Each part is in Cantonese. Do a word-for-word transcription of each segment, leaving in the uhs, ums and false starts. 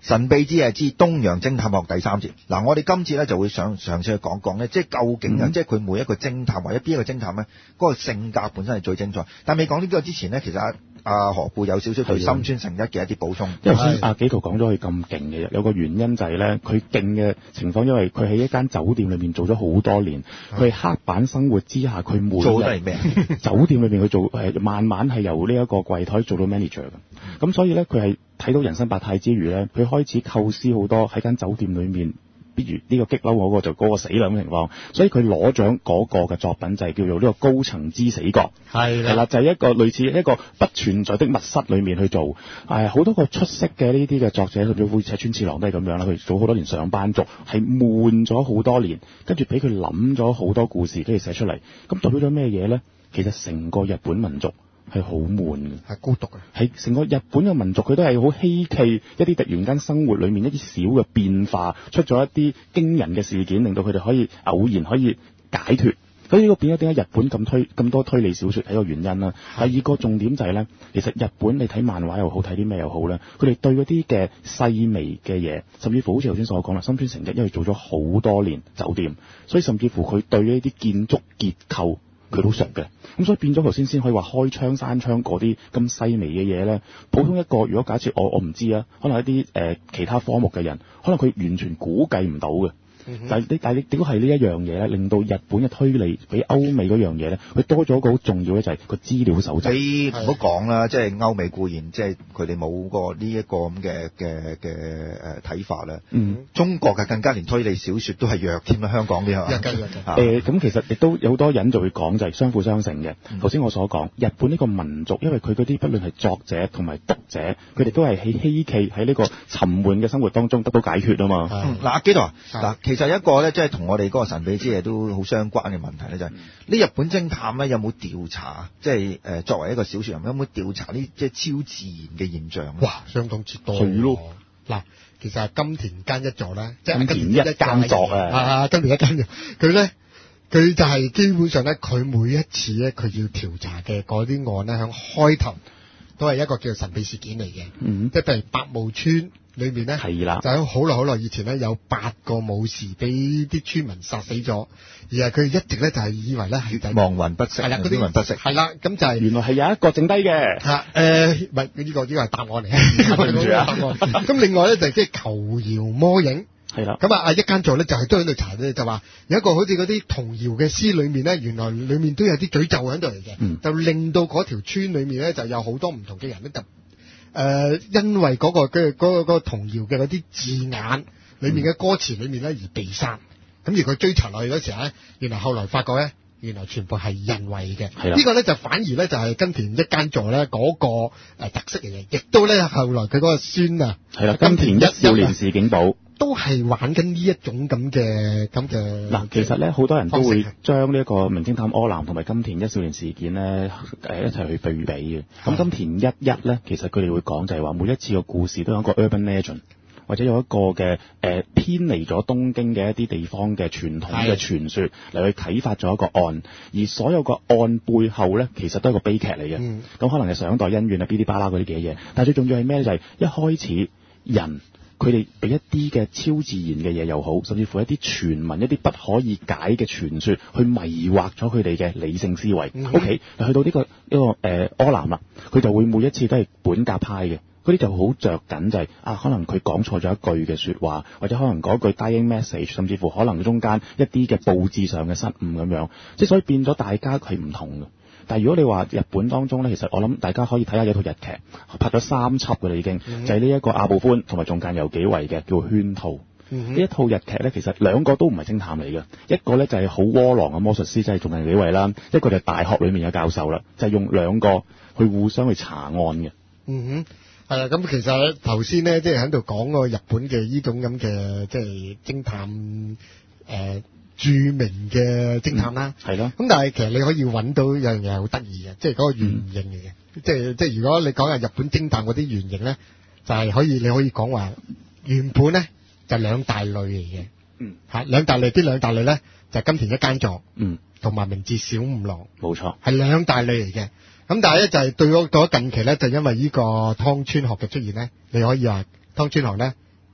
神秘之夜之東洋偵探學第三節。嗱，我哋今次咧就會想嘗試去講講咧，即係究竟啊，嗯、即係佢每一個偵探或者邊一個偵探咧，嗰、那個性格本身係最精彩。但未講呢個之前咧，其實阿阿何故有少少對森川誠一嘅一啲補充。 因為頭先阿紀陶講咗佢咁勁嘅，有個原因就係咧，佢勁嘅情況，因為佢喺一間酒店裏面做咗好多年，佢係黑板生活之下，佢每日做得係咩？ 酒店裏面佢做誒，慢慢係由呢一個櫃台做到 manager 嘅。咁所以咧，佢係睇到人生百態之餘咧，佢開始構思好多喺間酒店裏面，比如呢個激嬲嗰個就嗰個死啦咁情況，所以佢攞獎嗰個嘅作品就係叫做呢個高層之死角，係係啦，就係、是、一個類似一個不存在的密室裏面去做，誒、呃、好多個出色嘅呢啲嘅作者，甚至乎赤川次郎都係咁樣啦，佢做好多年上班族，係悶咗好多年，跟住俾佢諗咗好多故事，跟住寫出嚟，咁代表咗咩嘢咧？其實成個日本民族係好悶嘅， 係孤獨嘅， 係成個日本嘅民族，佢都係好稀奇一啲突然間生活裏面一啲小嘅變化，出咗一啲驚人嘅事件，令到佢哋可以偶然可以解脫。所以呢個變咗點解日本咁推咁多推理小說係一個原因啦。第二個重點就係咧，其實日本你睇漫畫又好，睇啲咩又好咧，佢哋對嗰啲嘅細微嘅嘢，甚至乎好似頭先所講啦，森川誠一因為做咗好多年酒店，所以甚至乎佢對呢啲建築結構佢都熟嘅，咁所以變咗頭先先可以話開窗閂窗嗰啲咁細微嘅嘢咧，普通一個如果假設我我唔知啊，可能一啲誒、呃、其他科目嘅人，可能佢完全估計唔到嘅。但係你但係你點解係呢一樣嘢咧，令到日本嘅推理比歐美嗰樣嘢咧，佢多咗一個好重要嘅就係個資料搜集。 你唔好講啦，即係歐美固然即係佢哋冇個呢一個咁嘅嘅嘅誒睇法啦。嗯，中國嘅更加連推理小説都係弱添啦，香港啲係嘛？弱嘅弱嘅。誒咁其實亦都有好多人就會講就係相輔相成嘅。頭先我所講日本呢個民族，因為佢嗰啲不論係作者同埋讀者，佢哋都係喺稀奇喺呢個沉悶嘅生活當中得到解決啊嘛。 嗯，嗱，阿紀陶啊，嗱，其就一個咧，即係同我哋嗰個神秘之夜都好相關嘅問題咧，就係、是、呢日本偵探咧有冇調查，即係誒作為一個小説人有冇調查呢即係超自然嘅現象？ 哇，相當之多。 係咯， 嗱，其實係金田間一座咧，即係金田一間作啊， 啊，金田一間座，佢咧佢就係基本上咧，佢每一次咧，佢要調查嘅嗰啲案咧，響開頭都係一個叫做神秘事件嚟嘅，嗯，即係譬如白霧村。裏面咧係啦，就喺好耐好耐以前咧，有八個武士俾啲村民殺死咗，而係佢一直咧就係以為咧係亡魂不息，係啦，嗰啲魂不息， 係啦，咁就係、是、 原來係有一個剩低嘅， 嚇誒，唔係呢個呢、呢個係答案嚟嘅，對唔住啊。咁另外咧就即、是、係求饒魔影，係啦，咁啊啊一間座咧就係、是、都喺度查咧，就話有一個好似嗰啲童謠嘅詩裏面咧，原來裏面都有啲詛咒喺度嚟嘅，嗯、就令到嗰條村裏面咧就有好多唔同嘅人咧就。誒、呃，因為嗰、那個嘅嗰、那個嗰、那個童謠嘅嗰啲字眼裏面嘅歌詞裏面咧而被殺，咁、嗯、而佢追查落去嗰時候咧，原來後來發覺咧，原來全部係人為嘅。係啦，呢個咧就反而咧就係金田一間座咧嗰個誒特色嚟嘅，亦都咧後來佢嗰個孫啊，係啦，金田一少年事件簿。都係玩緊呢一種咁嘅咁嘅嗱， 其實咧好多人都會將呢一個名偵探柯南同埋金田一少年事件咧誒一齊去對比嘅。咁金田一一咧，其實佢哋會講就係話每一次個故事都有一個 urban legend，或者有一個嘅誒、呃、偏離咗東京嘅一啲地方嘅傳統嘅傳說嚟去啟發咗一個案，而所有個案背後咧其實都係個悲劇嚟嘅。咁、嗯、可能係上一代恩怨啊、嗶哩吧啦嗰啲嘅嘢，但係最重要係咩咧？就係、是、一開始人。佢哋俾一啲嘅超自然嘅嘢又好，甚至乎一啲傳聞、一啲不可以解嘅傳說，去迷惑咗佢哋嘅理性思維。嗯、OK，去到呢、這個呢、這個誒、呃、柯南啦，佢就會每一次都係本格派嘅，嗰啲就好着緊就係、是、啊，可能佢講錯咗一句嘅説話，或者可能嗰句 dying message，甚至乎可能中間一啲嘅佈置上嘅失誤咁樣，即係所以變咗大家係唔同嘅。但係如果你話日本當中咧，其實我諗大家可以睇下有套日劇，拍咗三輯嘅啦已經，嗯、就係呢一個阿部寬同埋仲間由紀惠嘅叫《圈套》。呢、嗯、一套日劇咧，其實兩個都唔係偵探嚟嘅，一個咧就係好窩囊嘅魔術師，即係仲間紀惠啦；一個就係大學裡面嘅教授啦，就係、是、用兩個去互相去查案嘅。 嗯哼，係啦，咁其實頭先咧，即係喺度講個日本嘅呢種咁嘅即係偵探誒。呃著名嘅偵探啦，係、嗯、咯。咁但係其實你可以揾到有樣嘢係好得意嘅，即係嗰個原型嚟嘅、嗯。即係即係如果你講下日本偵探嗰啲原型咧，就係、是、可以你可以講話原本咧就兩大類嚟嘅。嗯，嚇兩大類，啲兩大類咧就係金田一間座，嗯，同埋明智小五郎，冇錯，係兩大類嚟嘅。咁但係咧就係對咗到咗近期咧，就因為呢個湯川學嘅出現咧，你可以話湯川學咧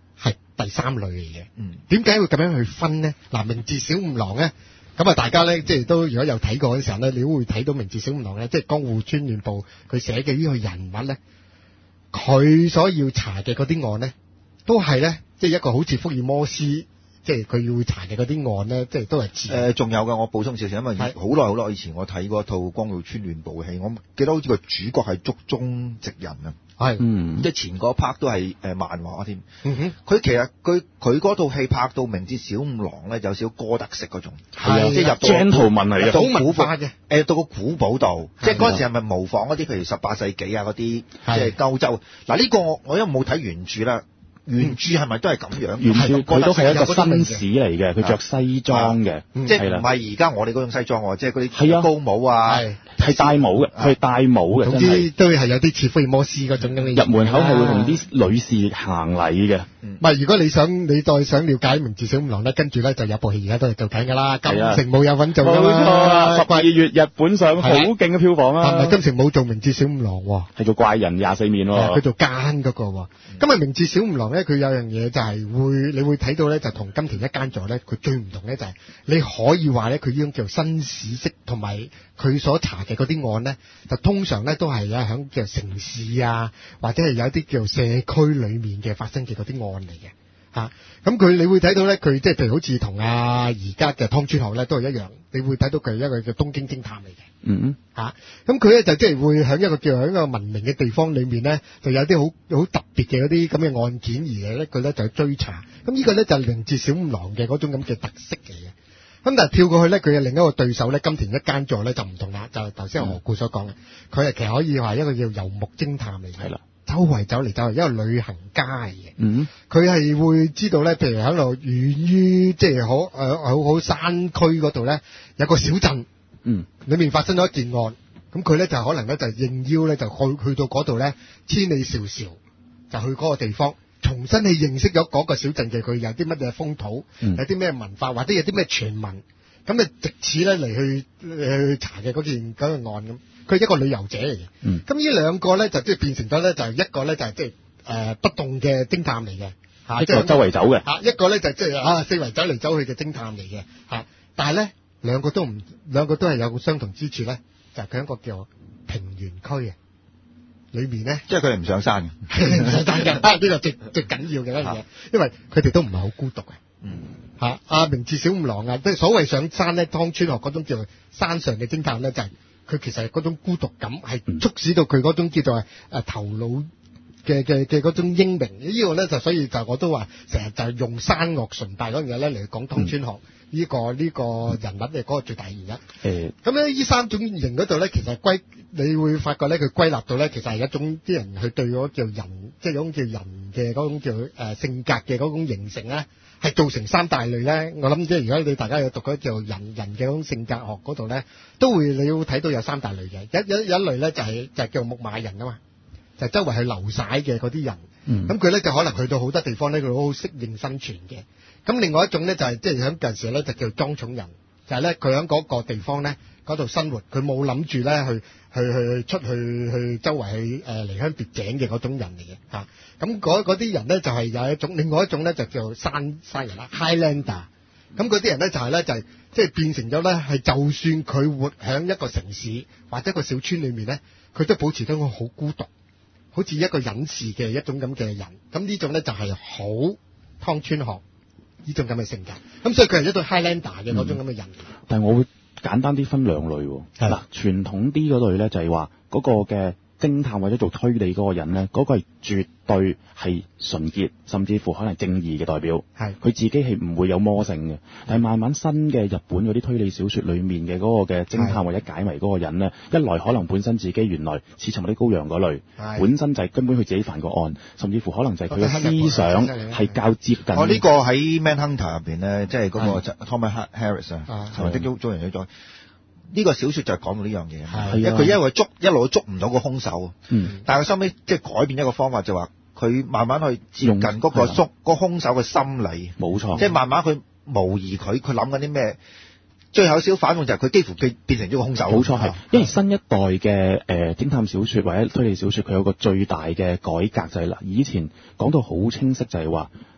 第三類嚟嘅。 嗯， 點解會咁樣去分呢？嗱，明智小五郎咧，咁啊大家咧即係都如果有睇過嘅時候咧，你都會睇到明智小五郎咧，即係江戶川亂步佢寫嘅呢個人物咧，佢所要查嘅嗰啲案咧，都係咧即係一個好似福爾摩斯。即係佢要查嘅嗰啲案咧，即係都係字。誒，仲有嘅，我補充少少，因為好耐好耐以前我睇過一套江戶川亂步戲，我記得好似個主角係竹中直人啊。係，嗯，即係前嗰 part 都係誒漫畫添。嗯哼，佢其實佢佢嗰套戲拍到明智小五郎咧，有少少哥德式嗰種，係即係入到 gentleman 嚟嘅，好文化嘅。誒，到個古堡度，即係嗰陣時係咪模仿嗰啲譬如十八世紀啊嗰啲，即係歐洲。嗱呢個我我因為冇睇原著啦。原著係咪都係咁樣？原著佢都係一個紳士嚟嘅，佢着西裝嘅，即係唔係而家我哋嗰種西裝喎，即係嗰啲高帽啊，係戴帽嘅，佢係戴帽嘅，總之都係有啲似福爾摩斯嗰種咁嘅。入門口係會同啲女士行禮嘅。唔係，如果你想你再想了解明智小五郎咧，跟住咧就有部戲而家都係做緊㗎啦，金城武有份做㗎嘛。冇錯啊！十二月日本上好勁嘅票房啊！但係金城武做明智小五郎喎，係做怪人廿四面喎，佢做奸嗰個喎。咁啊，明智小五郎咧，佢有樣嘢就係會，你會睇到咧，就同金田一耕助咧，佢最唔同咧就係，你可以話咧，佢呢種叫紳士式，同埋佢所查嘅嗰啲案咧，就通常咧都係咧響叫城市啊，或者係有一啲叫社區裏面嘅發生嘅嗰啲案嚟嘅。嚇，咁佢你會睇到咧，佢即係譬如好似同啊而家嘅湯川學咧都係一樣，你會睇到佢係一個叫東京偵探嚟嘅。嗯嗯。嚇，咁佢咧就即係會喺一個叫喺一個文明嘅地方裏面咧，就有啲好好特別嘅嗰啲咁嘅案件而咧，佢咧就去追查。咁呢個咧就係明智小五郎嘅嗰種咁嘅特色嚟嘅。咁但係跳過去咧，佢嘅另一個對手咧，金田一耕助咧就唔同啦，就係頭先何故所講嘅，佢係其實可以話一個叫遊牧偵探嚟嘅。係啦。周圍走嚟走去，一個旅行家嚟嘅。嗯，佢係會知道咧，譬如喺度遠於即係好誒好好山區嗰度咧，有個小鎮，嗯，裏面發生咗一件案，咁佢咧就可能咧就應邀咧就去去到嗰度咧，千里迢迢就去嗰個地方，重新去認識咗嗰個小鎮嘅佢有啲乜嘢風土，嗯、有啲咩文化，或者有啲咩傳聞，咁啊藉此咧嚟去去查嘅嗰件嗰個案咁。佢係一個旅遊者嚟嘅，咁、嗯、呢兩個咧就即係變成咗咧就係一個咧就係即係誒不動嘅偵探嚟嘅，嚇，一個周圍走嘅，嚇，一個咧就即係啊四圍走嚟走去嘅偵探嚟嘅，嚇，但係咧兩個都唔兩個都係有個相同之處咧，就係佢一個叫平原區嘅裏面咧，即係佢哋唔上山嘅，唔上山嘅，呢個最最緊要嘅一樣嘢，因為佢哋都唔係好孤獨嘅，嗯，嚇，阿明智小五郎啊，即係所謂上山咧，湯川學嗰種叫做山上嘅偵探咧，就係、是。佢其實係嗰種孤獨感，係促使到佢嗰種叫做誒、呃、頭腦嘅嘅嘅嗰種英明。呢、這個咧就所以就我都話成日就係用山岳崇拜嗰樣嘢咧嚟講湯川學呢、這個呢、這個人物嘅嗰個最大原因。誒，咁咧呢三種型嗰度咧，其實歸你會發覺咧，佢歸納到咧，其實係一種啲人去對嗰叫人，即係嗰種叫人嘅嗰種叫誒、呃、性格嘅嗰種形成咧。係造成三大類咧，我諗即係如果你大家有讀嗰叫人人嘅嗰種性格學嗰度咧，都會你會睇到有三大類嘅。一一一類咧就係、是、就係、是、叫牧馬人啊嘛，就係、周圍去流徙嘅嗰啲人。咁佢咧就可能去到好多地方咧，佢好好適應生存嘅。咁另外一種咧就係即係喺近時咧就叫裝寵人，就係咧佢喺嗰個地方咧嗰度生活，佢冇諗住咧去去去出去去周圍去誒離鄉別井嘅嗰種人嚟嘅嚇。咁嗰啲人咧就係有一種，另外一種咧就叫山山人啦 ，Highlander。咁嗰啲人咧就係咧就係即係變成咗咧係，就算佢活喺一個城市或者一個小村裏面咧，佢都保持得好孤獨，好似一個隱士嘅一種咁嘅人。咁呢種咧就係好湯川學呢種咁嘅性格。咁所以佢係一對 Highlander 嘅嗰種咁嘅人。嗯、但係我會簡單啲分兩類喎。係啦，傳統啲嗰類咧就係話嗰個嘅偵探或者做推理嗰個人咧，嗰、嗰個係絕對係純潔，甚至乎可能正義嘅代表。係佢自己係唔會有魔性嘅。但係慢慢新嘅日本嗰啲推理小說裏面嘅嗰個嘅偵探或者解謎嗰個人咧，一來可能本身自己原來似尋啲羔羊嗰類，本身就係根本佢自己犯過案，甚至乎可能就係佢嘅思想係較接近。哦，呢、呢個喺 Manhunter 入邊咧，即係嗰個 Thomas Harris 啊，同埋的捉捉人咗。呢、這個小說就係講到呢樣嘢，因為佢因為捉一路都捉唔到個兇手，嗯、但係佢收尾即係改變一個方法，就話佢慢慢去接近嗰個捉個兇手嘅心理，冇錯，即係慢慢去模擬佢，佢諗緊啲咩，最後少反應就係佢幾乎變變成咗個兇手，冇錯係，因為新一代嘅誒、呃、偵探小說或者推理小說，佢有個最大嘅改革就係、是、啦，以前講到好清晰就係話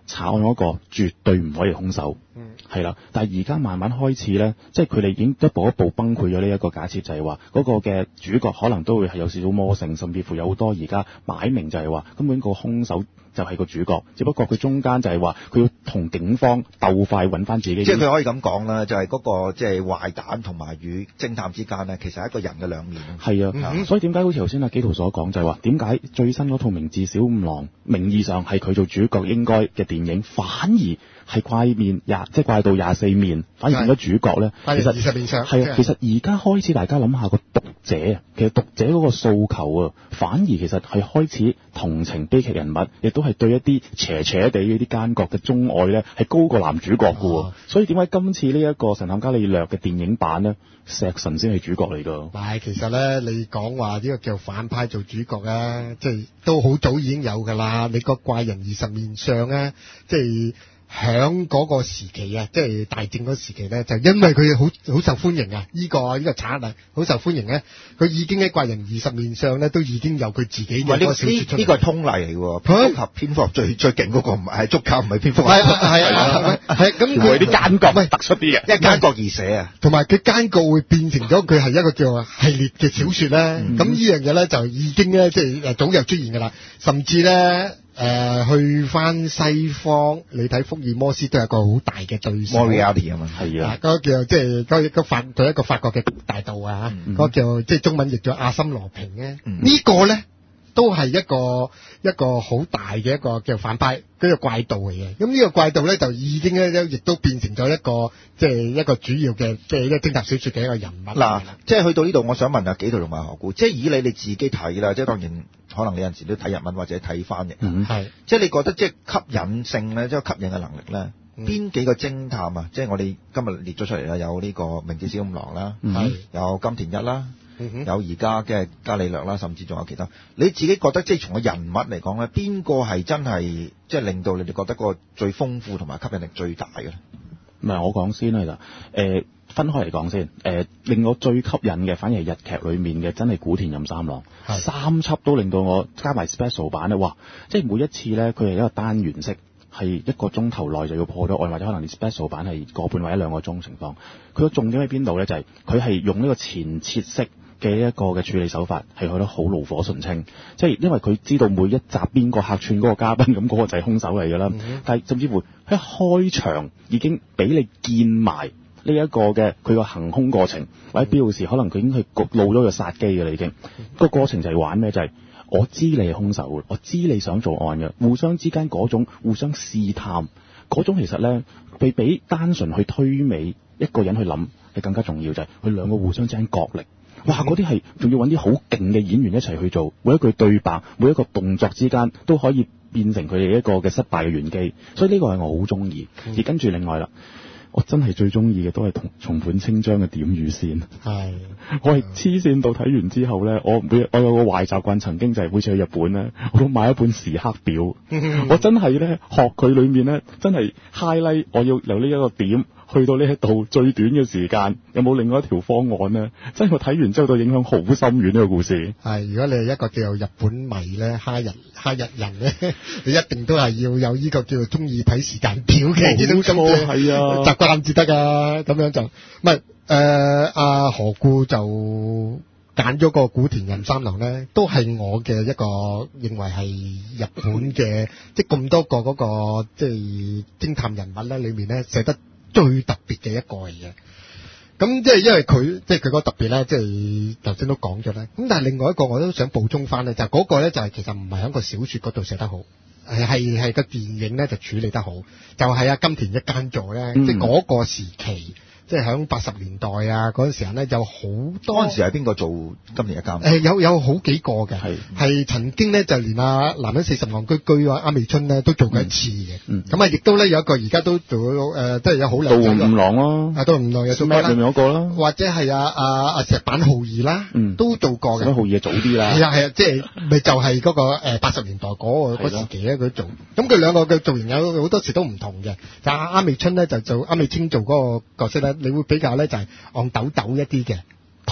查案嗰個絕對唔可以兇手，係啦、嗯。但係而家慢慢開始咧，即係佢哋已經一步一步崩潰咗呢一個假設，就係話嗰個嘅主角可能都會係有少少魔性，甚至乎有好多而家擺明就係話根本個兇手就係個主角，只不過佢中間就係話佢要同警方鬥快揾翻自己。即係佢可以咁講啦，就係、是、嗰、那個即係、就是、壞蛋同埋與偵探之間呢，其實係一個人嘅兩面。係啊、嗯， 所以點解好似頭先阿紀陶所講，就係話點解最新嗰套明智小五郎名義上係佢做主角應該嘅電影，反而係怪面廿即係怪盜廿四面，反而變咗主角咧。其實二十面相係啊，其實而家開始大家諗下個讀者啊，其實讀者嗰個訴求啊，反而其實係開始同情悲劇人物，亦都係對一啲邪邪地嗰啲奸角嘅鍾愛咧，係高過男主角嘅喎。哦、所以點解今次呢一個神探伽利略嘅電影版咧，石神先係主角嚟㗎？ 唔係，其實咧你講話呢個叫反派做主角咧，即係都好早已經有㗎啦。你個怪人二十面相咧，即係。響嗰個時期啊，即係大正嗰時期咧，就因為佢好好受歡迎啊，呢、這個呢、這個賊啊，好受歡迎咧，佢已經喺怪人二十面相咧，都已經有佢自己嘅個小説出嚟。呢、這個係通例嚟喎，蝙蝠俠蝙蝠俠最最勁嗰個唔係足球，唔係蝙蝠俠。係係啊，係咁佢啲奸角咪突出啲嘅， 因為奸角易寫啊， 同埋佢奸角會變成咗佢係一個叫系列嘅小説咧。咁、嗯、呢樣嘢咧就已經咧即係早有出現㗎啦，甚至咧。誒、呃，去翻西方，你睇福爾摩斯都有個好大嘅對手。 Moriarty 啊嘛，係啊， 嗰個叫即係嗰個法對一個法國嘅大盜啊，嗰、嗯、個叫即係中文譯做阿森羅平咧。嗯、個呢個咧都係一個一個好大嘅一個叫反派，嗰個怪盜嚟嘅。咁呢個怪盜咧就已經咧亦都變成咗一個即係一個主要嘅即係一個偵探小說嘅一個人物。 嗱，即係去到呢度，我想問下紀陶同埋何故，即係以你你自己睇啦，即係當然。可能你有陣時都睇日文或者睇翻譯，係、嗯，即係你覺得即係吸引性咧，即係吸引嘅能力咧，邊、嗯、幾個偵探啊？即係我哋今日列咗出嚟啦，有呢個明智小五郎啦，嗯、有金田一啦，嗯、有而家嘅伽利略啦，甚至仲有其他。你自己覺得即係從個人物嚟講咧，邊個係真係即係令到你哋覺得嗰個最豐富同埋吸引力最大嘅咧？ 唔係我講先啦，其實、呃分開嚟講先，誒、呃、令我最吸引嘅，反而係日劇裏面嘅，真係古田任三郎，是三輯都令到我加埋 special 版咧，哇！即係每一次咧，佢係一個單元式，係一個鐘頭內就要破咗案，或者可能你 special 版係個半或者兩個鐘情況。佢個重點喺邊度咧？就係佢係用呢個前設式嘅一個嘅處理手法，係去得好爐火純青。即係因為佢知道每一集邊個客串嗰個嘉賓，咁嗰個就係兇手嚟㗎啦。嗯、但係甚至乎喺開場已經俾你見埋。呢一個嘅佢個行兇過程，或者必要時可能佢已經去露咗個殺機嘅啦，已經個過程就係玩咩？就係、是、我知你係兇手，我知你想做案嘅，互相之間嗰種互相試探嗰種，其實咧比比單純去推美一個人去諗係更加重要，就係、是、佢兩個互相之間角力。哇！嗰啲係仲要揾啲好勁嘅演員一齊去做，每一句對白，每一個動作之間都可以變成佢哋一個嘅失敗嘅玄機，所以呢個係我好中意。而跟住另外啦。我真係最中意嘅都係同松本清張嘅點與線，係我係黐線到睇完之後咧，我每我有個壞習慣，曾經就係每次去日本咧，我都買一本時刻表，我真係咧學佢裏面咧，真係 highlight，我要由呢一個點去到呢一度最短嘅時間，有冇另外一條方案咧？真係我睇完之後都影響好深遠呢個故事。係，如果你係一個叫做日本迷咧，哈日哈日人咧，你一定都係要有呢個叫做中意睇時間表嘅呢種咁嘅係啊習慣至得啊，咁樣就唔係誒阿何故就揀咗個古田任三郎咧，都係我嘅一個認為係日本嘅即係咁多個嗰個即係偵探人物咧裏面咧寫得最特別嘅一個嚟嘅。咁即係因為佢即係佢嗰個特別咧，即係頭先都講咗咧。咁但係另外一個我都想補充翻咧，就係嗰個咧就係其實唔係喺個小說嗰度寫得好，係係係個電影咧就處理得好，就係啊金田一耕助咧，嗯、即係嗰個時期。即係喺八十年代啊嗰陣時候咧，有好多嗰陣時係邊個做金田一耕助？ 誒有有好幾個嘅，係係曾經咧就連啊男人四十郎居居啊啱美春咧都做過一次嘅，咁啊亦都咧有一個而家都做誒，即係有好兩個。道五郎咯，啊道五郎又做過啦，裏面嗰個啦，或者係啊啊啊石坂浩二啦，嗯，都做過嘅。石坂浩二早啲啦，係啊係啊，即係咪就係嗰個誒八十年代嗰個嗰時期咧佢做，咁佢兩個嘅造型有好多時都唔同嘅，就啱美春咧就做啱美清做嗰個角色咧。你會比較咧就係戇抖抖一啲嘅，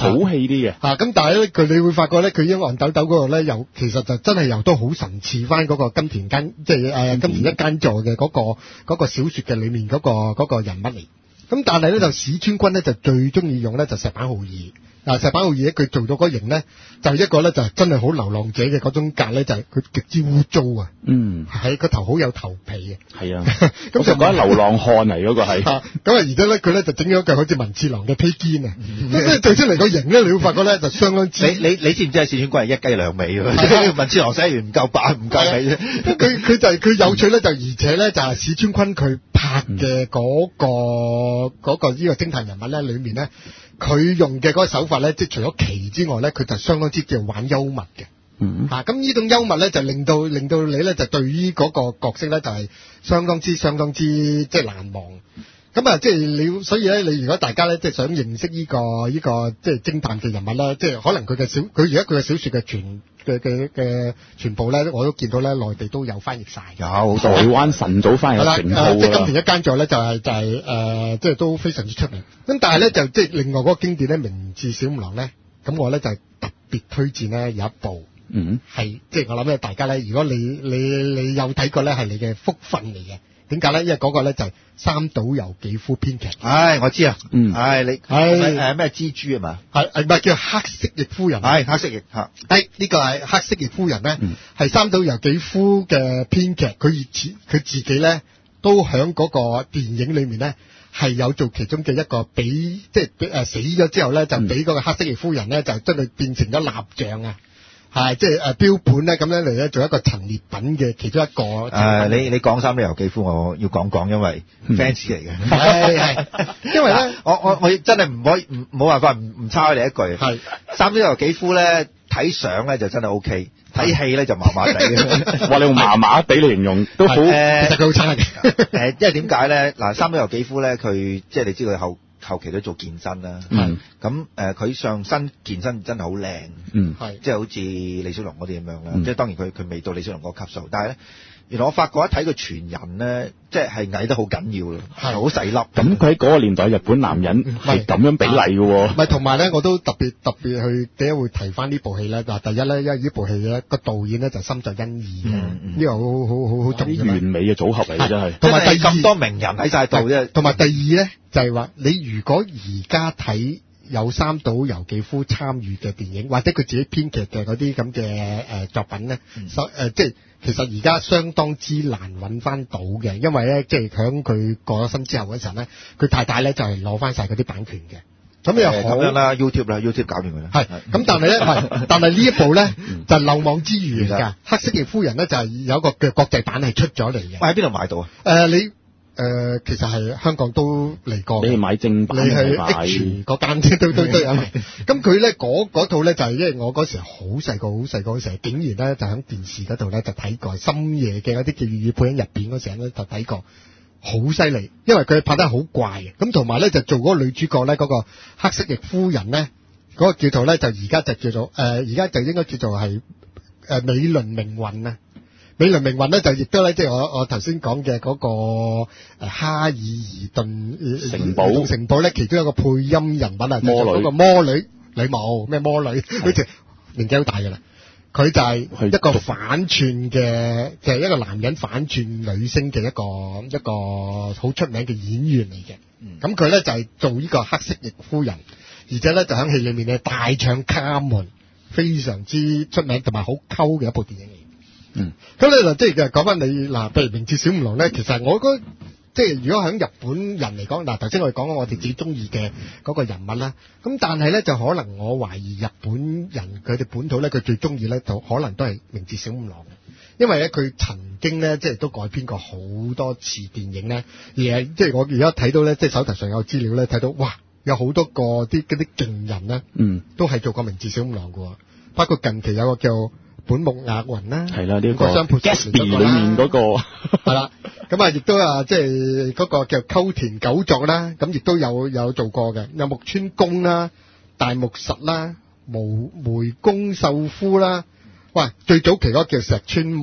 好戲啲嘅。 啊，咁但係咧，佢你會發覺咧，佢英黃豆豆嗰度咧，又其實就真係又都好神似翻嗰個金田間，即係誒金田一間座嘅嗰個嗰個小說嘅裏面嗰個嗰個人物嚟。咁但係咧就史川君咧就最中意用咧就石坂浩二。嗱，石坂浩二咧佢做到嗰型咧，就一個咧就真係好流浪者嘅嗰種格咧，就係佢極之污糟啊！嗯，係個頭好有頭皮嘅。係啊，咁就覺得流浪漢嚟嗰個係。咁啊，而且咧佢咧就整咗個好似文次郎嘅披肩啊！咁即係做出嚟個型咧，你會發覺咧就相當之。你你你知唔知係史川君係一雞兩味㗎？文次郎寫完唔夠版唔夠味啫。佢佢就係佢有趣咧，就而且咧就係史川君佢拍嘅嗰個嗰個呢個偵探人物咧，裡面咧。佢用嘅嗰個手法咧，即係除咗奇之外咧，佢就相當之叫玩幽默嘅。嗯，嚇咁呢種幽默咧，就令到令到你咧，就對於嗰個角色咧，就係相當之相當之即係難忘。咁啊，即係你，所以咧，你如果大家咧，即係想認識呢個呢個即係偵探嘅人物咧，即係可能佢嘅小，佢而家佢嘅小説嘅全嘅嘅嘅全部咧，我都見到咧，內地都有翻譯晒。有台灣晨早翻譯成套啦。即係金田一間座咧，就係就係誒，即係都非常之出名。咁但係咧，就即係另外嗰個經典咧，明智小五郎咧，咁我咧就特別推薦咧有一部，嗯，係即係我諗咧，大家咧，如果你你你有睇過咧，係你嘅福分嚟嘅。點解咧？因為嗰個咧就係三島由紀夫編劇。唉，我知啊。嗯。唉，你係誒咩蜘蛛啊嘛？係係唔係叫黑色翼夫人？係黑色翼嚇。誒呢個係黑色翼夫人咧，係三島由紀夫嘅編劇。佢以前佢自己咧都喺嗰個電影裏面咧係有做其中嘅一個俾即係誒死咗之後咧就俾嗰個黑色翼夫人咧就將佢變成咗蠟像啊！係即係誒標本咧，咁樣嚟咧做一個陳列品嘅其中一個。誒、呃，你你講三島由紀夫，我要講講，因為 fans 嚟嘅。係係，因為咧，我我我真係唔可以唔冇辦法唔唔抄你一句。係三島由紀夫咧，睇相咧就真係 O K， 睇戲咧就麻麻地。話你用麻麻地嚟形容都好，呃、其實佢好差嘅。誒、呃，因為點解咧？嗱，三島由紀夫咧，佢即係你知佢後。後期都做健身啦，咁誒佢上身健身真係好靚，嗯，係即係好似李小龍嗰啲咁樣啦，即係當然佢佢未到李小龍嗰個級數，但係咧原來我發覺一睇佢全人咧，即係係矮得好緊要咯，係好細粒。咁佢喺嗰個年代日本男人係咁樣比例嘅喎，唔係同埋咧我都特別特別去點解會提翻呢部戲咧？嗱，第一咧因為呢部戲咧個導演咧就深澤欣二嘅，呢個好好好好重要，完美嘅組合嚟真係，同埋第咁多名人喺晒度啫，同埋第二咧。就係話，你如果而家睇有三島由紀夫參與嘅電影，或者佢自己編劇嘅嗰啲咁嘅誒作品咧，誒、呃、即係其實而家相當之難揾翻到嘅，因為咧即係響佢過咗身之後嗰陣咧，佢太太咧就係攞翻晒嗰啲版權嘅，咁又好咁樣啦 ，YouTube 啦 ，YouTube 搞掂佢啦。係，咁但係咧，係，但係呢一部咧就係漏網之魚嚟㗎。黑色翼夫人咧就係有一個嘅國際版係出咗嚟嘅。喂，喺邊度買到啊？誒、呃，你。誒、呃，其實係香港都嚟過。你買正版，你去 H 嗰間都都都有。咁佢咧嗰套咧就係、是、因為我嗰時好細個好細個嗰時，竟然咧就喺電視嗰度咧就睇過，深夜嘅嗰啲叫粵語配音入邊嗰時咧就睇過，好犀利。因為佢拍得好怪嘅，咁同埋咧就做嗰個女主角咧嗰、那個黑色翼夫人咧，嗰、那個叫做咧就而家就叫做誒，而、呃、家就應該叫做係誒美輪明雲啊。美輪明雲咧就亦都咧，即係我我頭先講嘅嗰個誒哈爾移頓城堡城堡咧，其中一個配音人物啊，魔女嗰個魔女女巫咩魔女，好似年紀好大噶啦，佢就係一個反串嘅，就係、是、一個男人反串女星嘅一個一個好出名嘅演員嚟嘅。咁佢咧就係、是、做呢個黑色翼夫人，而且咧就喺戲裏面咧大唱卡門，非常之出名同埋好溝嘅一部電影嚟。嗯，咁咧嗱，即係講翻你嗱，譬如明智小五郎咧，其實我覺得即係如果喺日本人嚟講，嗱頭先我哋講咗我哋自己中意嘅嗰個人物啦，咁但係咧就可能我懷疑日本人佢哋本土咧，佢最中意咧就可能都係明智小五郎，因為咧佢曾經咧即係都改編過好多次電影咧，而係即係我而家睇到咧，即係手頭上有資料咧，睇到哇，有好多個啲嗰啲勁人咧，嗯，都係做過明智小五郎嘅，包括近期有個叫本木雅雲啦，係啦，呢個雙倍 Gatsby 裏面嗰個係啦，咁啊亦都啊即係嗰個叫溝田久作啦，咁亦都有有做過嘅，有木村公啦、大木實啦、無梅宮秀夫啦，喂，最早期嗰個叫石川無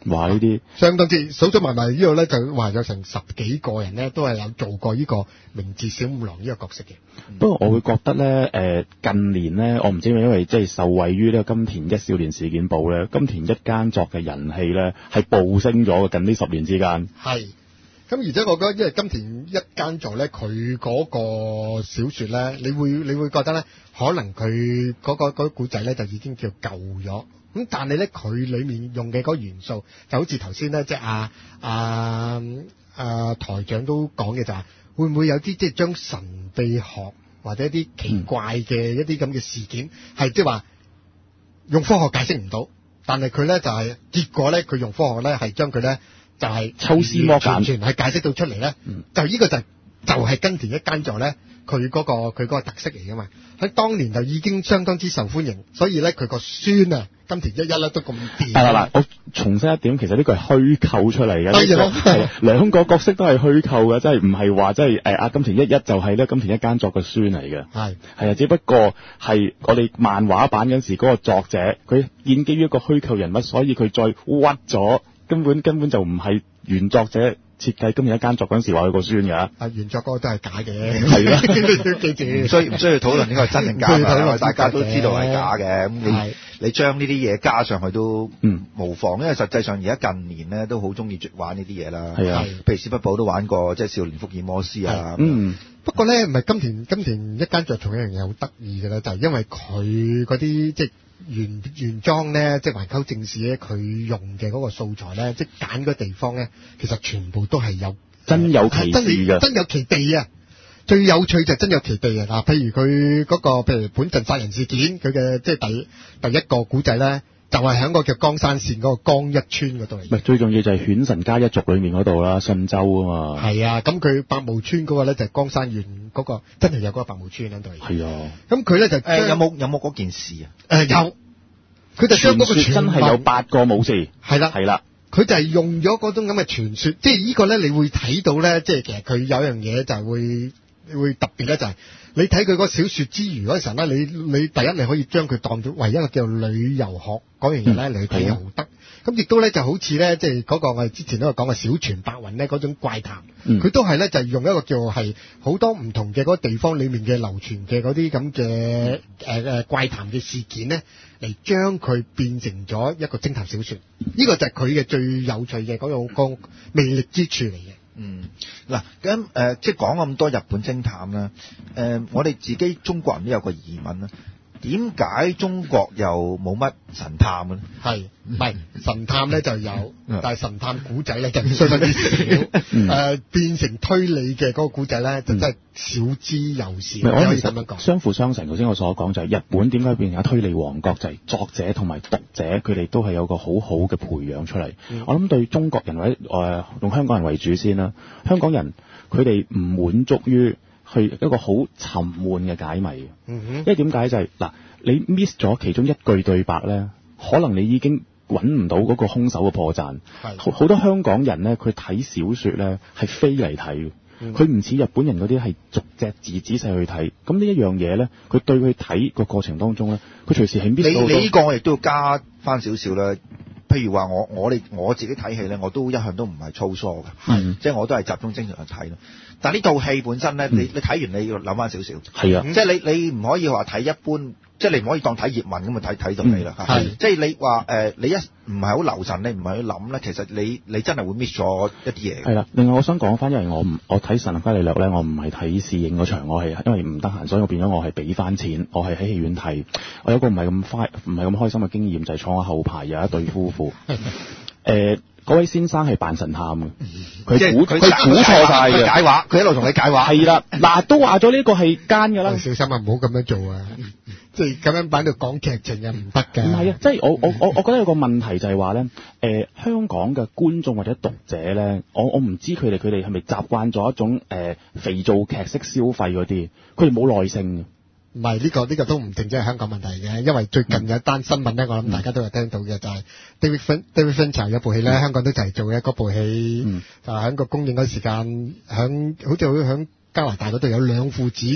哇！呢啲相當之數數埋埋呢度咧，就話有成十幾個人咧，都係有做過呢個明智小五郎呢個角色嘅。 嗯、不過我會覺得咧，誒、呃、近年咧，我唔知因為即係受惠於呢個金田一少年事件簿咧，金田一耕作嘅人氣咧係暴升咗嘅，近呢十年之間。係。咁而且我覺得，因為金田一耕助咧，佢嗰個小説咧，你會你會覺得咧，可能佢嗰、嗰個嗰個古仔咧就已經叫舊咗。咁但係咧，佢裡面用嘅嗰個元素，就好似頭先咧，即係阿阿阿台長都講嘅就係、是，會唔會有啲即係將神秘學或者一啲奇怪嘅一啲咁嘅事件，係即係話用科學解釋唔到，但係佢咧就係、是、結果咧，佢用科學咧係將佢咧。就係、是、抽絲剝繭，完全係解釋到出嚟咧、嗯。就呢個就係、就係、是、金田一耕助咧，佢嗰、嗰個佢嗰個特色嚟噶嘛。喺當年就已經相當之受歡迎，所以咧佢個孫啊金田一一咧都咁掂。係啦，我重申一點，其實呢個係虛構出嚟嘅。當然啦，係兩個角色都係虛構嘅，即係唔係話即係誒阿金田一一就係咧金田一耕助嘅孫嚟嘅。係係啊，只不過係我哋漫畫版嗰時嗰個作者，佢建基於一個虛構人物，所以佢再屈咗。根本根本就唔係原作者設計金田一耕助嗰陣時話佢個孫㗎。啊，原作嗰個都係假嘅。係啦，記住，唔需唔需要討論呢個係真定假㗎，因為大家都知道係假嘅。咁你你將呢啲嘢加上去都無妨，因為實際上而家近年咧都好中意玩呢啲嘢啦。係啊，譬如史匹堡都玩過，即係少年福爾摩斯啊。嗯。不過咧，唔係金田金田一耕助仲有一樣嘢好得意嘅咧，就係、是、因為佢嗰啲即係原原裝咧，即係環球正史咧，佢用嘅嗰個素材咧，即係揀個地方咧，其實全部都係有真有其事嘅，真有其地啊！最有趣就真有其地啊！嗱，譬如佢嗰、那個譬如本陣殺人事件，佢嘅即係第第一個古仔咧。就係喺個叫江山線嗰個江一村嗰度嚟。唔係，最重要就係犬神家一族裏面嗰度啦，信州啊嘛。係啊，咁佢白毛村嗰個咧就係江山縣嗰個，真係有嗰個白毛村喺度。係啊，咁佢咧就誒、呃、有冇有冇嗰件事啊？誒、呃、有，佢就將嗰個傳說真係有八個武士。係啦，係啦，佢就係用咗嗰種咁嘅傳說，即係呢個咧，你會睇到咧，即係其實佢有樣嘢就係會會特別咧，就係、是。你睇佢嗰小說之餘嗰陣咧，你你第一你可以將佢當做為一個叫旅遊學嗰樣嘢咧嚟睇又得，咁亦都咧就好似咧即係嗰個我哋之前都有講嘅小泉白雲咧嗰種怪談，佢、嗯、都係咧就係用一個叫係好多唔同嘅嗰個地方裡面嘅流傳嘅嗰啲咁嘅誒誒怪談嘅事件咧，嚟將佢變成咗一個偵探小說，呢、這個就係佢嘅最有趣嘅嗰種個魅力之處嚟嘅。嗯，嗱咁誒，即係講咁多日本偵探啦，誒、呃，我哋自己中國人都有個疑問啦，點解中國又冇乜神探嘅咧？係，唔係神探咧就有，但係神探古仔咧就相當之少，誒、嗯呃，變成推理嘅嗰個古仔咧就真係少之又少。可以咁樣講，相輔相成。頭先我所講就係日本點解變成推理王國，就係、是、作者同埋讀者佢哋都係有個好好嘅培養出嚟、嗯。我諗對中國人或者誒、呃、用香港人為主先啦，香港人佢哋唔滿足於去一個好沉悶嘅解謎，嗯哼，因為點解就係、是、嗱，你 miss 咗其中一句對白咧，可能你已經揾唔到嗰個兇手嘅破綻。係好，好多香港人咧，佢睇小説咧係飛嚟睇嘅，佢唔似日本人嗰啲係逐隻字仔細去睇。咁呢一樣嘢咧，佢對佢睇個過程當中咧，佢隨時係 miss 到。你你呢個我亦都要加翻少少啦。譬如話我我哋我自己睇戲咧，我都一向都唔係粗疏嘅，嗯、即係我都係集中精神去睇咯。但係呢套戲本身咧、嗯，你你睇完你要諗翻少少，係啊，即係你你唔可以話睇一般。即係你唔可以當睇葉問咁去睇睇到你啦，係、嗯、即係你話誒、呃，你一唔係好留神，你唔係去諗咧，其實你你真係會 miss 咗一啲嘢。係啦，另外我想講翻，因為我唔我睇《神鵰伽利略》咧，我唔係睇試映嗰場，我係因為唔得閒，所以我變咗我係俾翻錢，我係喺戲院睇。我有個唔係咁快唔係咁開心嘅經驗，就係、是、坐我後排有一對夫婦，誒、呃。嗰位先生係扮神探嘅，佢估佢估錯晒嘅解話，佢一路同你解話。係啦，嗱都話咗呢個係奸㗎啦，小心啊，唔好咁樣做啊！即係咁樣擺到講劇情啊，唔得㗎。唔係啊，即係我我我我覺得有個問題就係話咧，誒香港嘅觀眾或者讀者咧，我我唔知佢哋佢哋係咪習慣咗一種誒、呃、肥皂劇式消費嗰啲，佢哋冇耐性嘅。唔係呢個呢、呢個都唔淨止係香港問題嘅，因為最近有一單新聞咧，我諗大家都有聽到嘅，就係 David Fin David Fincher 有部戲咧、嗯，香港都就係做嘅嗰部戲，嗯、就喺個公映嗰時間，響好似好響加拿大嗰度有兩父子，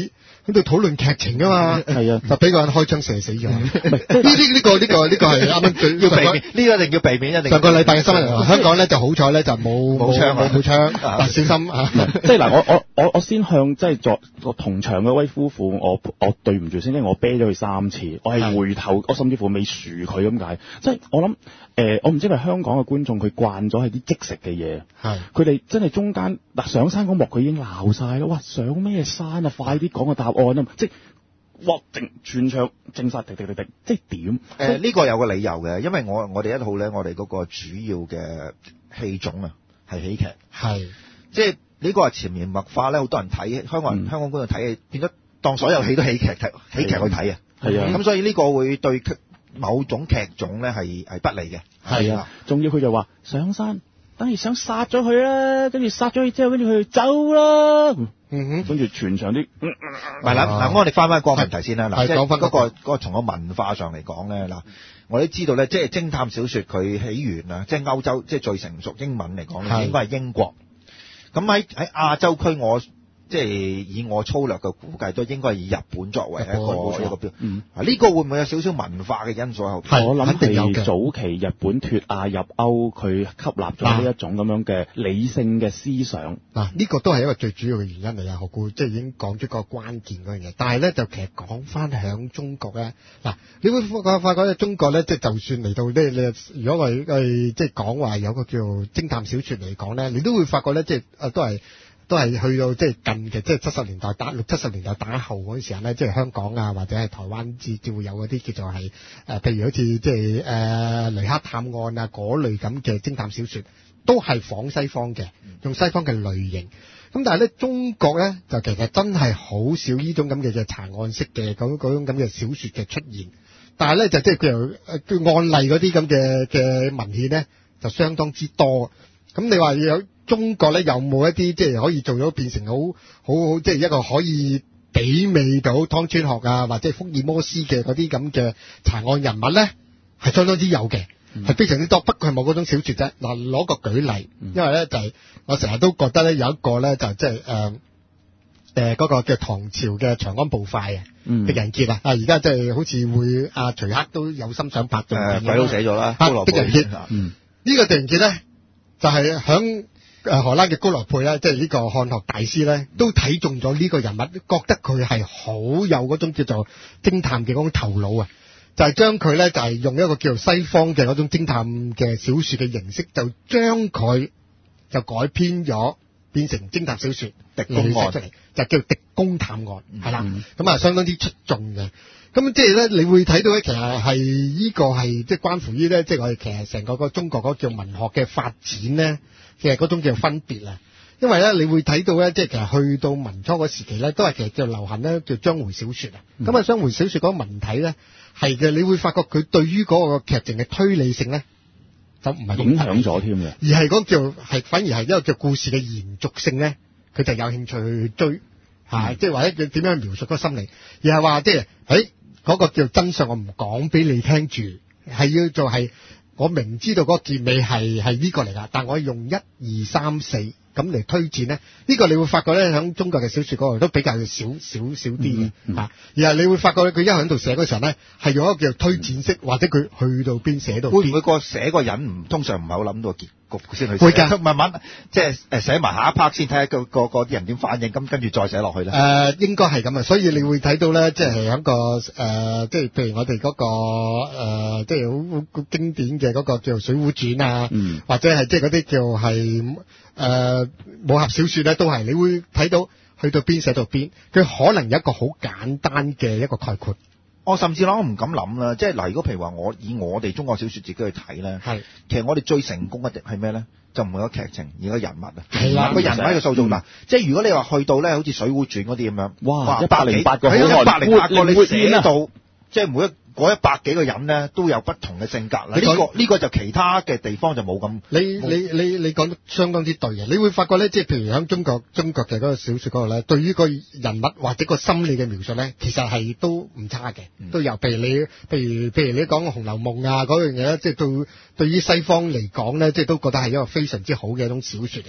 喺度討論劇情㗎嘛， 係啊， 就俾個人開槍射死咗。呢啲呢個呢個呢個係啱啱最要避免，呢個一定要避免，一定。 上個禮拜嘅新聞，香港咧就好彩咧就冇冇槍冇冇槍，但小心啊！ 即係嗱，我我我我先向即係作個同場嘅位夫婦，我我對唔住先，因為我啤咗佢三次，我係回頭，我甚至乎未樹佢咁解。即係我諗誒、呃，我唔知係咪香港嘅觀眾佢慣咗係啲即食嘅嘢，係佢哋真係中間嗱上山嗰幕佢已經鬧晒啦，哇上咩山啊，快啲講個答案啊！即係哇靜全場靜晒，滴滴滴滴，即係點？誒、 呃、呢、這個有個理由嘅，因為我我哋一號咧，我哋嗰個主要嘅戲種啊係喜劇，係即係呢個係潛移默化咧，好多人睇香港人、嗯、香港觀眾睇戲變咗當所有戲都喜劇睇喜劇去睇啊，係啊，咁所以呢個會對某種劇種咧係係不利嘅， 係啊，仲要佢就話上山。等於想殺咗佢啦，跟住殺咗佢之後，跟住佢走啦。嗯哼，跟住全場啲， 唔係啦，嗱，我哋翻翻個問題先啦。嗱，即係講翻嗰個嗰、嗰個從個文化上嚟講咧，嗱，我哋知道咧，即係偵探小說佢起源啊，即係歐洲，即係最成熟英文嚟講咧，應該係英國。咁喺喺亞洲區，我即係以我粗略嘅估計，都應該係以日本作為一個一個標。嗯，啊，呢個會唔會有少少文化嘅因素喺度？ 我諗係早期日本脫亞入歐，佢吸納咗呢一種咁樣嘅理性嘅思想。 嗱、啊，呢、這個都係一個最主要嘅原因嚟啊！我估即係已經講咗個關鍵嗰樣嘢。但係咧，就其實講翻響中國咧，嗱，你會發覺發覺咧，中國咧，即係就算嚟到咧，你如果我哋即係講話有個叫偵探小說嚟講咧，你都會發覺咧，即係啊，都係。都係去到即係近嘅，即係七十年代打六七十年代打後嗰陣時候咧，即係香港啊或者係台灣至至會有嗰啲叫做係誒、呃，譬如好似即係誒雷克探案啊嗰類咁嘅偵探小說，都係仿西方嘅，用西方嘅類型。咁但係咧，中國咧就其實真係好少呢種咁嘅嘅查案式嘅嗰嗰種咁嘅小說嘅出現。但係咧就即係佢又誒案例嗰啲咁嘅嘅文獻咧就相當之多。咁你話有中國咧有冇一啲即係可以做咗變成好好好即係一個可以媲美到湯川學啊或者係福爾摩斯嘅嗰啲咁嘅查案人物咧，係相當之有嘅，係、嗯、非常之多。不過係冇嗰種小說啫。嗱，攞個舉例，嗯、因為咧就係、是、我成日都覺得咧有一個咧就即係誒誒嗰個叫唐朝嘅長安步快啊，狄仁傑啊，啊而家即係好似會阿徐克都有心想拍嘅， 鬼佬寫咗啦，高羅佩。狄仁傑，嗯，這個、狄仁傑呢個狄仁傑咧。就係響誒荷蘭嘅高羅佩咧，即係呢個漢學大師咧，都睇中咗呢個人物，覺得佢係好有嗰種叫做偵探嘅嗰種頭腦啊！就係將佢咧，就係用一個叫做西方嘅嗰種偵探嘅小說嘅形式，就將佢就改編咗，變成偵探小說，狄公案出嚟，就叫狄公探案，係、嗯、啦，咁啊相當之出眾嘅。咁即係咧，你會睇到咧，其實係呢個係即係關乎於咧，即係我哋其實成個個中國嗰個叫文學嘅發展咧，其實嗰種叫分別啊。因為咧，你會睇到咧，即係其實去到民初嗰時期咧，都係其實叫流行咧叫章回小說啊。咁、嗯、啊，章回小說嗰個文體咧係嘅，你會發覺佢對於嗰個劇情嘅推理性咧就唔係影響咗添嘅， 而係嗰叫係反而係一個叫故事嘅延續性咧，佢就有興趣去追嚇，即係或者佢點樣描述嗰個心理，而係話即係誒。嗰、那個叫真相，我唔講俾你聽住，係要做係我明知道嗰個結尾係係呢個嚟㗎，但我用一二三四咁嚟推薦咧，呢、這個你會發覺咧喺中國嘅小説嗰度都比較少少少啲嘅嚇，而係你會發覺咧佢一喺度寫嗰時候咧係用一個叫推薦式，或者佢去到邊寫到邊， 會唔會個寫個人唔通常唔係好諗到個結局先去寫？會㗎，慢慢即係誒寫埋下一 part 先睇下個個個啲人點反應，咁跟住再寫落去咧。誒、 呃、應該係咁啊，所以你會睇到咧，即係喺個誒，即、呃、係譬如我哋嗰、那個誒，即係好好經典嘅嗰個叫《水滸傳》啊，嗯、或者係即係嗰啲叫係誒武俠小説咧，都係你會睇到去到邊寫到邊，佢可能有一個好簡單嘅一個概括。 我甚至我唔敢諗啦，即係嗱，如果譬如話我以我哋中國小説自己去睇咧，係其實我哋最成功嘅係咩咧？就唔係個劇情，而係個人物啊。係啦，個人物嘅塑造嗱，即係如果你話去到咧，好似《水滸傳》嗰啲咁樣，哇，一百零八個，一百零八個你寫到，即係每一嗰一百幾個人咧都有不同嘅性格啦。呢、這個呢、這個就其他嘅地方就冇咁。 你你你你講得相當之對嘅，你會發覺咧，即係譬如喺中國中國嘅嗰個小説嗰度咧，對於個人物或者個心理嘅描述咧，其實係都唔差嘅，嗯、都有。譬如你譬如譬如你講《紅樓夢》啊嗰樣嘢咧，即係對對於西方嚟講咧，即係都覺得係一個非常之好嘅一種小説嚟。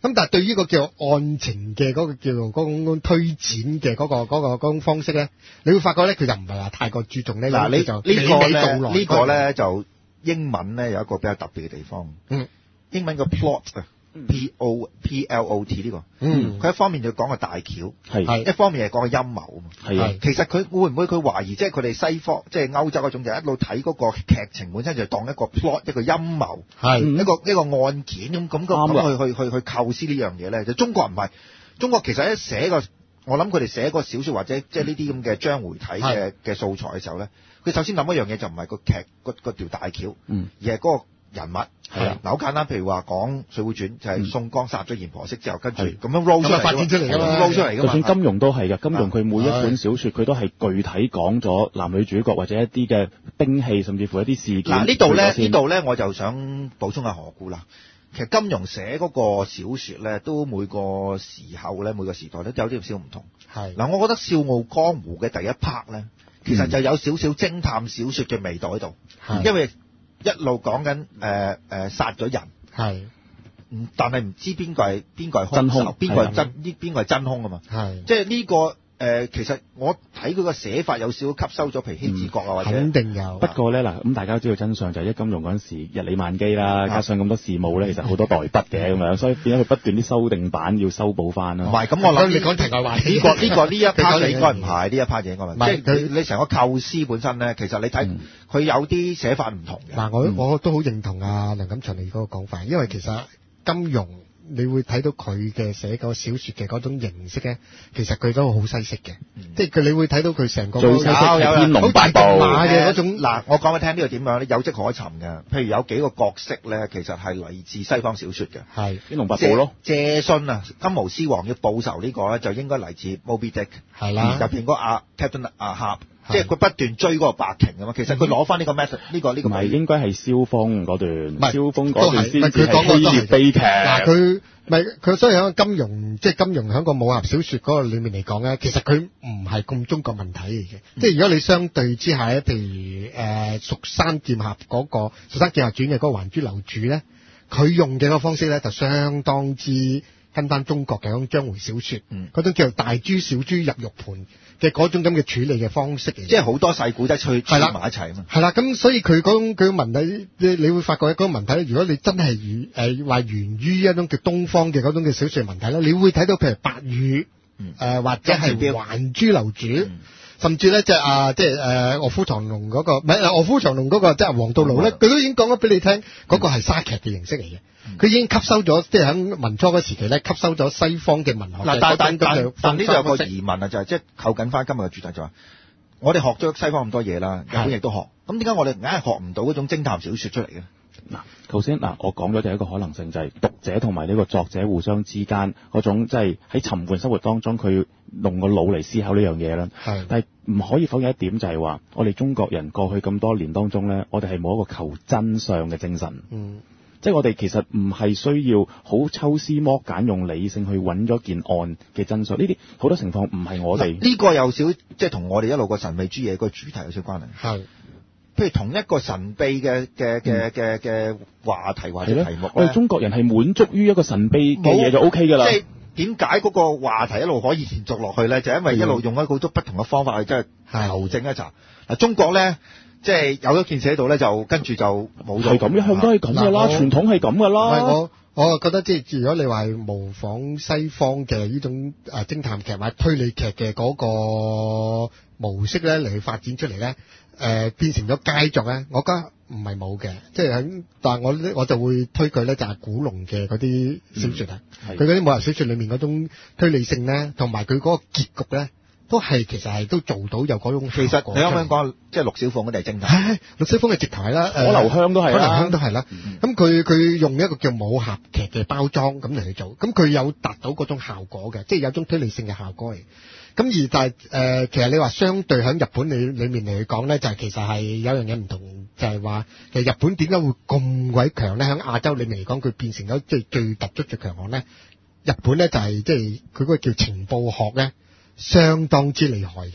咁但係對於個叫案情嘅嗰個叫做嗰種推展嘅嗰個嗰個嗰種方式咧，你會發覺咧佢就唔係話太過注重呢嗱，你就呢個咧呢呢個咧就英文咧有一個比較特別嘅地方。 嗯， 英文個 plot 啊。P O P L O T 呢個， 嗯， 佢一方面就講個大橋， 係， 一方面係講個陰謀啊嘛， 係， 其實佢會唔會佢懷疑，即係佢哋西方，即係歐洲嗰種就一路睇嗰個劇情本身就當一個 plot 一個陰謀， 係一個一個案件咁咁咁去去去去構思呢樣嘢咧，就中國唔係，中國其實一寫個，我諗佢哋寫個小説或者即係呢啲咁嘅章回體嘅嘅素材嘅時候咧，佢首先諗一樣嘢就唔係個劇個個條大橋， 嗯， 而係嗰個人物係啊， 嗱好簡單，譬如話講《水滸傳》，就係宋江殺咗閻婆惜之後，跟住咁樣 roll 出嚟， 發展出嚟㗎嘛 roll 出嚟㗎嘛。 就算金庸都係嘅，金庸佢每一本小説佢都係具體講咗男女主角或者一啲嘅兵器，甚至乎一啲事件。 嗱呢度咧，呢度咧我就想補充下何故啦。其實金庸寫嗰個小説咧，都每個時候咧，每個時代咧都有啲少少唔同。 係嗱，我覺得《笑傲江湖》嘅第一 part 咧，其實就有少少偵探小説嘅味道喺度，因為一路講緊誒誒殺咗人， 係， 嗯，但係唔知邊個係邊個係真兇， 邊個係真呢邊個係真兇啊嘛， 係， 即係呢個誒、呃，其實我睇佢個寫法有少少吸收咗，譬如希治閣啊，或者肯定有。 不過咧嗱，咁大家都知道真相就係一金庸嗰陣時日理萬機啦，加上咁多事務咧，其實好多代筆嘅咁樣，所以變咗佢不斷啲修訂版要修補翻啦。 唔係，咁我諗你講題外話， 呢個呢個呢一 part 就應該唔係呢一 part 就應該唔係，即係佢你成個構思本身咧，其實你睇佢有啲寫法唔同嘅。 嗱，我我都好認同啊梁錦祥你嗰個講法，因為其實金庸。你會睇到佢嘅寫個小説嘅嗰種形式咧，其實佢都好西式嘅，嗯、即係佢你會睇到佢成個最西式係天龍八部嘅嗰種。 嗱、呃，我講俾你聽呢個點樣咧，有跡可尋嘅。譬如有幾個角色咧，其實係嚟自西方小説嘅， 係天龍八部咯。 謝遜啊，金毛獅王要報仇呢個咧，就應該嚟自 Moby Dick， 係啦， 入邊嗰阿 Captain 阿俠。即係佢不斷追嗰個白鯨啊嘛，其實佢攞翻呢個 method 呢個呢個。唔係應該係蕭峰嗰段，蕭峰嗰段先至係希臘悲劇。嗱佢咪佢所以喺金庸即係金庸喺個武俠小説嗰個裡面嚟講咧，其實佢唔係咁中國文體嚟嘅。嗯、即係如果你相對之下咧，譬如誒《蜀山劍俠》嗰個《蜀山劍俠傳》嘅嗰個還珠樓主咧，佢用嘅嗰個方式咧就相當之跟翻中國嘅嗰種章回小説，嗰、嗯、種叫做大豬小豬入肉盤嘅嗰種咁嘅處理嘅方式嚟， 即係好多細古仔去串埋一齊啊嘛。係啦， 咁所以佢嗰種佢文體，你你會發覺嗰個文體，如果你真係源誒話源於一種叫東方嘅嗰種嘅小説文體咧，你會睇到譬如白羽，誒、嗯呃、或者係還珠樓主。嗯甚至咧，即係啊，即係誒臥虎藏龍嗰個，唔係臥虎藏龍嗰個，即係黃道路咧，佢都已經講咗俾你聽，嗰個係沙劇嘅形式嚟嘅。佢已經吸收咗，即係喺民初嗰時期咧，吸收咗西方嘅文學。嗱，但但但但呢度有個疑問啊，就係即係扣緊翻今日嘅主題就係，我哋學咗西方咁多嘢啦，日本亦都學，咁點解我哋硬係學唔到嗰種偵探小説出嚟嘅？ 嗱，頭先嗱，我講咗第一個可能性就係讀者同埋呢個作者互相之間嗰種即係喺沉悶生活當中，佢用個腦嚟思考呢樣嘢啦。係，但係唔可以否認一點就係話，我哋中國人過去咁多年當中咧，我哋係冇一個求真相嘅精神。嗯，即係我哋其實唔係需要好抽絲剝繭，用理性去揾咗件案嘅真相。呢啲好多情況唔係我哋呢個有少即係同我哋一路個神秘主義嗰個主題有少關係。係。譬如同一個神秘嘅嘅嘅嘅嘅話題或者題目， 我哋中國人係滿足於一個神秘嘅嘢就 O K 㗎啦。 即係點解嗰個話題一路可以延續落去咧？就係、因為一路用咗好多不同嘅方法去即係求證一查。嗱，中國咧即係有咗件事喺度咧，就跟住就冇咗。係咁，一向都係咁㗎啦，傳統係咁㗎啦。 我我覺得即係如果你話模仿西方嘅呢種誒偵探劇或者推理劇嘅嗰個模式咧嚟去發展出嚟咧。誒、呃、變成咗佳作咧，我覺得唔係冇嘅，即係喺，但係我我就會推佢咧，就係、是、古龍嘅嗰啲小説啊，佢嗰啲武俠小説裏面嗰種推理性咧，同埋佢嗰個結局咧，都係其實係都做到有嗰種。其實你可唔可以講，即係陸小鳳嗰啲係偵探？ 係陸小鳳嘅直頭係啦， 可留香都係啦， 可留香都係啦。咁佢佢用一個叫武俠劇嘅包裝咁嚟去做，咁佢有達到嗰種效果嘅，即係有種推理性嘅效果嚟。咁而但係誒、呃，其實你話相對喺日本裏裏面嚟講咧，就係、是、其實係有樣嘢唔同，就係、是、話其實日本點解會咁鬼強咧？喺亞洲裏面嚟講，佢變成咗即係最突出最強項咧。日本咧就係即係佢嗰個叫情報學咧，相當之厲害嘅。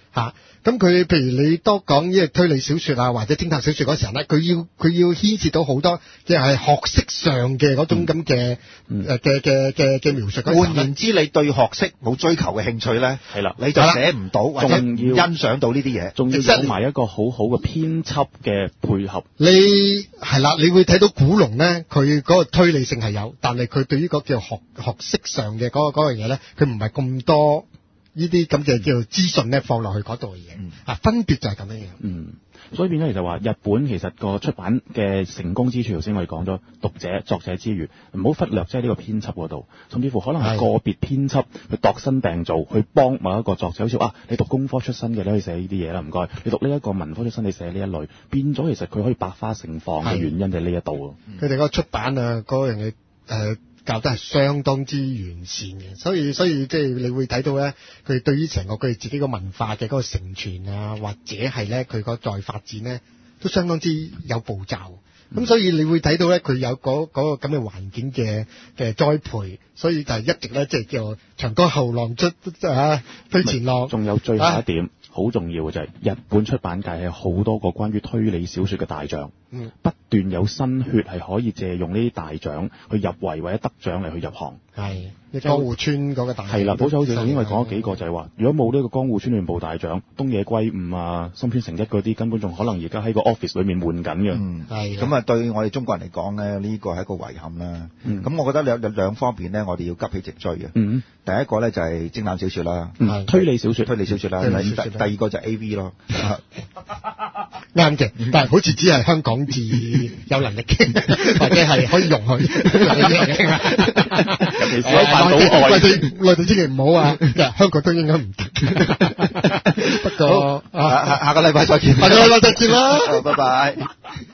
嚇。咁佢譬如你多講呢個推理小説啊，或者偵探小説嗰時候咧，佢要佢要牽涉到好多即係學識上嘅嗰種咁嘅誒嘅嘅嘅嘅描述嗰時候。 換言之，你對學識冇追求嘅興趣咧， 係啦， 你就寫唔到或者仲要欣賞到呢啲嘢， 仲要有埋一個好好嘅編輯嘅配合。 你係啦，你會睇到古龍咧，佢嗰個推理性係有，但係佢對於嗰叫學學識上嘅嗰、嗰個嗰樣嘢咧，佢唔係咁多。呢啲咁嘅叫做資訊咧，放落去嗰度嘅嘢，啊、嗯、分別就係咁樣樣。 嗯，所以變咗其實話日本其實個出版嘅成功之處，頭先我哋講咗讀者作者之餘，唔好忽略即係呢個編輯嗰度，甚至乎可能係個別編輯去度身訂造，去幫某一個作者，好似啊你讀工科出身嘅，你可以寫呢啲嘢啦，唔該。你讀呢一個文科出身，你寫呢一類，變咗其實佢可以百花盛放嘅原因就係呢一度咯。 佢哋嗰個出版啊，嗰樣嘢誒。教得係相當之完善嘅，所以所以即係你會睇到咧，佢對於成個佢自己個文化嘅嗰個承傳啊，或者係咧佢個再發展咧，都相當之有步驟。咁、嗯、所以你會睇到咧，佢有嗰、嗰個咁嘅環境嘅嘅栽培，所以就係一直咧即係叫長江後浪出啊推前浪。 仲有最後一點好、啊、重要嘅就係、是、日本出版界係好多個關於推理小說嘅大獎。嗯，不斷有新血係可以借用呢啲大獎去入圍或者得獎嚟去入行。 係，江戶村嗰個大係啦，好似好似頭先我講咗幾個就係話，如果冇呢個江戶村亂步大獎，東野圭吾啊、深川誠一嗰啲，根本仲可能而家喺個 office 裏面換緊嘅。 嗯，係。咁啊，對我哋中國人嚟講咧，呢、這個係一個遺憾啦。咁、嗯、我覺得兩兩兩方面咧，我哋要急起直追嘅。嗯。第一個咧就係偵探小説啦， 嗯、推理小説， 推理小説啦。第第二個就係 A V 咯。 啱嘅，但係好似只係香港至有能力嘅，或者係可以容許。 尤其是喺半島外， 內地內地千祈唔好啊！香港都應該唔得。不過下下下個禮拜再見， 下個禮拜再見啦， 拜拜。